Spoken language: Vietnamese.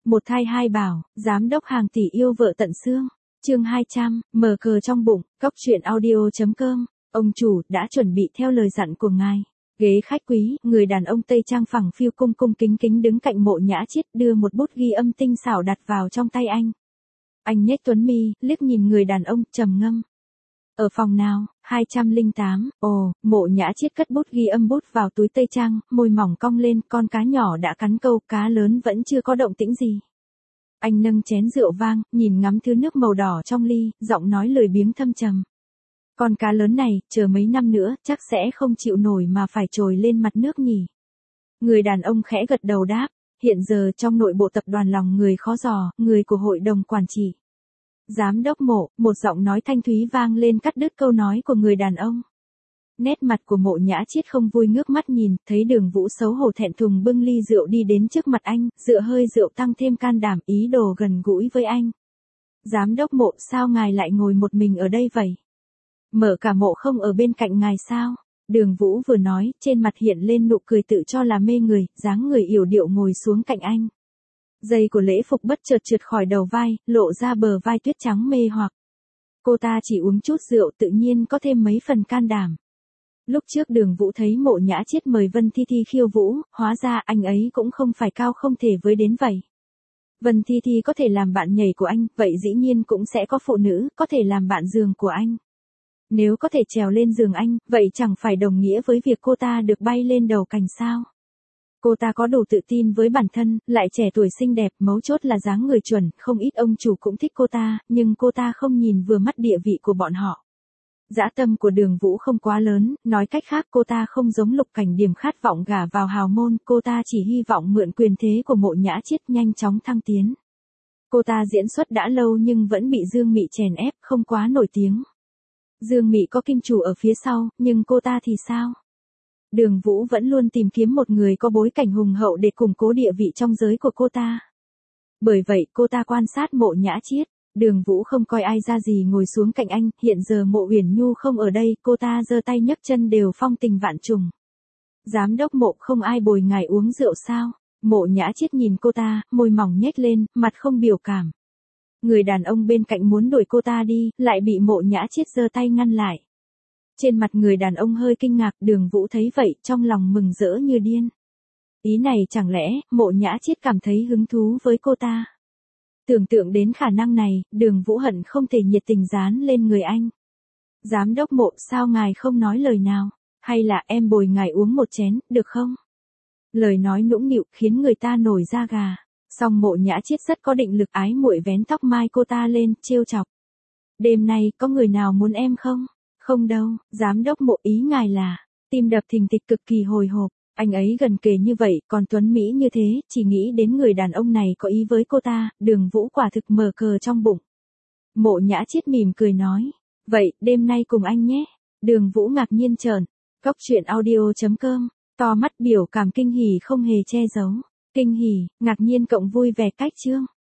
Một thai hai bảo, giám đốc hàng tỷ yêu vợ tận xương. Chương 200, mở cờ trong bụng, cóc truyện audio.com. Ông chủ đã chuẩn bị theo lời dặn của ngài. Ghế khách quý, người đàn ông Tây Trang phẳng phiu cung cung kính kính đứng cạnh Mộ Nhã Chiết, đưa một bút ghi âm tinh xảo đặt vào trong tay anh. Anh nhếch tuấn mi, liếc nhìn người đàn ông, trầm ngâm. Ở phòng nào? 208. Ồ, Mộ Nhã Chiết cất bút ghi âm bút vào túi Tây Trang, môi mỏng cong lên, con cá nhỏ đã cắn câu, cá lớn vẫn chưa có động tĩnh gì. Anh nâng chén rượu vang, nhìn ngắm thứ nước màu đỏ trong ly, giọng nói lười biếng thâm trầm. Con cá lớn này, chờ mấy năm nữa, chắc sẽ không chịu nổi mà phải trồi lên mặt nước nhỉ. Người đàn ông khẽ gật đầu đáp, hiện giờ trong nội bộ tập đoàn lòng người khó dò, người của hội đồng quản trị. Giám đốc Mộ, một giọng nói thanh thúy vang lên cắt đứt câu nói của người đàn ông. Nét mặt của Mộ Nhã Chiết không vui ngước mắt nhìn, thấy Đường Vũ xấu hổ thẹn thùng bưng ly rượu đi đến trước mặt anh, dựa hơi rượu tăng thêm can đảm ý đồ gần gũi với anh. Giám đốc Mộ, sao ngài lại ngồi một mình ở đây vậy? Mở cả Mộ không ở bên cạnh ngài sao? Đường Vũ vừa nói, trên mặt hiện lên nụ cười tự cho là mê người, dáng người yểu điệu ngồi xuống cạnh anh. Dây của lễ phục bất chợt trượt khỏi đầu vai, lộ ra bờ vai tuyết trắng mê hoặc. Cô ta chỉ uống chút rượu tự nhiên có thêm mấy phần can đảm. Lúc trước Đường Vũ thấy Mộ Nhã Chiết mời Vân Thi Thi khiêu vũ, hóa ra anh ấy cũng không phải cao không thể với đến vậy. Vân Thi Thi có thể làm bạn nhảy của anh, vậy dĩ nhiên cũng sẽ có phụ nữ, có thể làm bạn giường của anh. Nếu có thể trèo lên giường anh, vậy chẳng phải đồng nghĩa với việc cô ta được bay lên đầu cành sao. Cô ta có đủ tự tin với bản thân, lại trẻ tuổi xinh đẹp, mấu chốt là dáng người chuẩn, không ít ông chủ cũng thích cô ta, nhưng cô ta không nhìn vừa mắt địa vị của bọn họ. Dã tâm của Đường Vũ không quá lớn, nói cách khác cô ta không giống Lục Cảnh Điềm khát vọng gả vào hào môn, cô ta chỉ hy vọng mượn quyền thế của Mộ Nhã Chiết nhanh chóng thăng tiến. Cô ta diễn xuất đã lâu nhưng vẫn bị Dương Mị chèn ép, không quá nổi tiếng. Dương Mị có kim chủ ở phía sau, nhưng cô ta thì sao? Đường Vũ vẫn luôn tìm kiếm một người có bối cảnh hùng hậu để củng cố địa vị trong giới của cô ta. Bởi vậy cô ta quan sát Mộ Nhã Chiết. Đường Vũ không coi ai ra gì ngồi xuống cạnh anh, hiện giờ Mộ Uyển Nhu không ở đây, cô ta giơ tay nhấc chân đều phong tình vạn trùng. Giám đốc Mộ, không ai bồi ngài uống rượu sao? Mộ Nhã Chiết nhìn cô ta, môi mỏng nhếch lên, mặt không biểu cảm. Người đàn ông bên cạnh muốn đuổi cô ta đi, lại bị Mộ Nhã Chiết giơ tay ngăn lại. Trên mặt người đàn ông hơi kinh ngạc, Đường Vũ thấy vậy, trong lòng mừng rỡ như điên. Ý này chẳng lẽ, Mộ Nhã Chiết cảm thấy hứng thú với cô ta? Tưởng tượng đến khả năng này, Đường Vũ hận không thể nhiệt tình dán lên người anh. Giám đốc Mộ, sao ngài không nói lời nào? Hay là em bồi ngài uống một chén, được không? Lời nói nũng nịu khiến người ta nổi da gà. Song Mộ Nhã Chiết rất có định lực, ái muội vén tóc mai cô ta lên, trêu chọc. Đêm nay, có người nào muốn em không? Không đâu, giám đốc Mộ, ý ngài là. Tim đập thình thịch cực kỳ hồi hộp. Anh ấy gần kề như vậy, còn tuấn mỹ như thế, chỉ nghĩ đến người đàn ông này có ý với cô ta, Đường Vũ quả thực mở cờ trong bụng. Mộ Nhã Chiết mỉm cười nói, vậy, đêm nay cùng anh nhé. Đường Vũ ngạc nhiên trợn, cóc truyện audio.com, to mắt biểu cảm kinh hỉ không hề che giấu. Kinh hỉ, ngạc nhiên cộng vui vẻ cách chương.